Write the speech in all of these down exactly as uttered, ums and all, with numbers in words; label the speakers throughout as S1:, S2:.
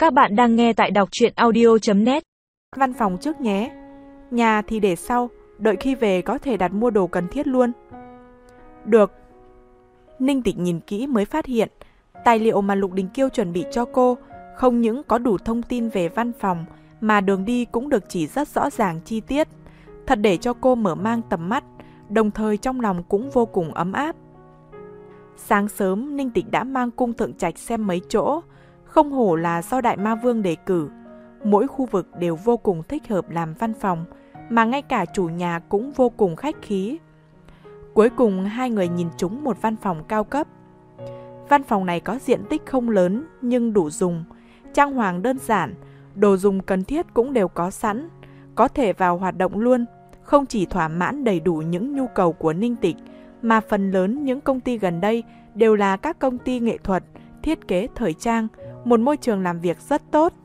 S1: Các bạn đang nghe tại đọc truyện audio chấm net.
S2: Văn phòng trước nhé. Nhà thì để sau, đợi khi về có thể đặt mua đồ cần thiết luôn. Được. Ninh Tịch nhìn kỹ mới phát hiện, tài liệu mà Lục Đình Kiêu chuẩn bị cho cô không những có đủ thông tin về văn phòng, mà đường đi cũng được chỉ rất rõ ràng chi tiết, thật để cho cô mở mang tầm mắt, đồng thời trong lòng cũng vô cùng ấm áp. Sáng sớm, Ninh Tịch đã mang cung thượng trạch xem mấy chỗ, không hổ là do Đại Ma Vương đề cử. Mỗi khu vực đều vô cùng thích hợp làm văn phòng, mà ngay cả chủ nhà cũng vô cùng khách khí. Cuối cùng hai người nhìn trúng một văn phòng cao cấp. Văn phòng này có diện tích không lớn nhưng đủ dùng, trang hoàng đơn giản, đồ dùng cần thiết cũng đều có sẵn, có thể vào hoạt động luôn, không chỉ thỏa mãn đầy đủ những nhu cầu của Ninh Tịch, mà phần lớn những công ty gần đây đều là các công ty nghệ thuật, thiết kế thời trang, một môi trường làm việc rất tốt.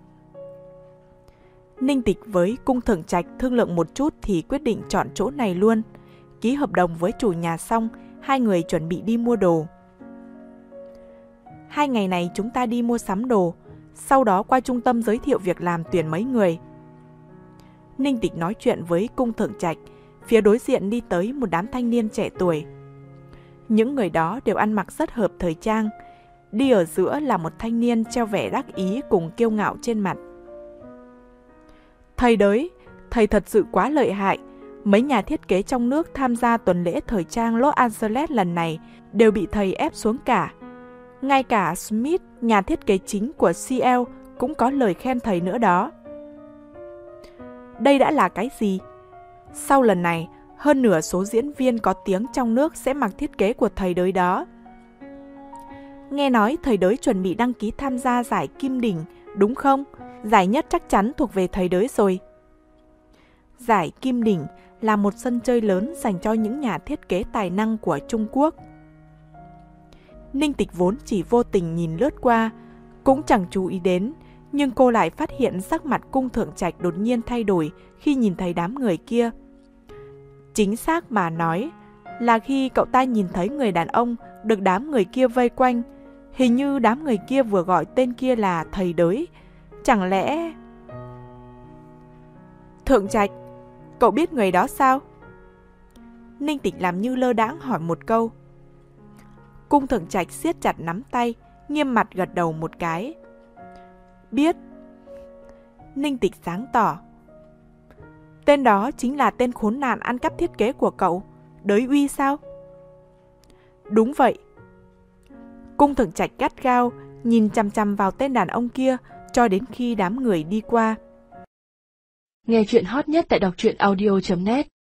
S2: Ninh Tịch với cung thượng trạch thương lượng một chút thì quyết định chọn chỗ này luôn. Ký hợp đồng với chủ nhà xong, hai người chuẩn bị đi mua đồ. Hai ngày này chúng ta đi mua sắm đồ, sau đó qua trung tâm giới thiệu việc làm tuyển mấy người. Ninh Tịch nói chuyện với cung thượng trạch, phía đối diện đi tới một đám thanh niên trẻ tuổi. Những người đó đều ăn mặc rất hợp thời trang, đi ở giữa là một thanh niên treo vẻ đắc ý cùng kiêu ngạo trên mặt. Thầy đấy, thầy thật sự quá lợi hại. Mấy nhà thiết kế trong nước tham gia tuần lễ thời trang Los Angeles lần này đều bị thầy ép xuống cả. Ngay cả Smith, nhà thiết kế chính của xê lờ, cũng có lời khen thầy nữa đó. Đây đã là cái gì? Sau lần này, hơn nửa số diễn viên có tiếng trong nước sẽ mặc thiết kế của thầy đới đó. Nghe nói thầy đới chuẩn bị đăng ký tham gia giải Kim Đỉnh, đúng không? Giải nhất chắc chắn thuộc về thầy đới rồi. Giải Kim Đỉnh là một sân chơi lớn dành cho những nhà thiết kế tài năng của Trung Quốc. Ninh Tịch vốn chỉ vô tình nhìn lướt qua, cũng chẳng chú ý đến, nhưng cô lại phát hiện sắc mặt cung thượng trạch đột nhiên thay đổi khi nhìn thấy đám người kia. Chính xác mà nói, là khi cậu ta nhìn thấy người đàn ông được đám người kia vây quanh, hình như đám người kia vừa gọi tên kia là thầy đới. Chẳng lẽ... Thượng trạch, cậu biết người đó sao? Ninh Tịch làm như lơ đãng hỏi một câu. Cung thượng trạch siết chặt nắm tay, nghiêm mặt gật đầu một cái. Biết. Ninh Tịch sáng tỏ. Tên đó chính là tên khốn nạn ăn cắp thiết kế của cậu, Đới Uy sao? Đúng vậy. Cung thượng trạch gắt gao, nhìn chằm chằm vào tên đàn ông kia cho đến khi đám người đi qua.
S1: Nghe chuyện hot nhất tại đọc truyện audio chấm net.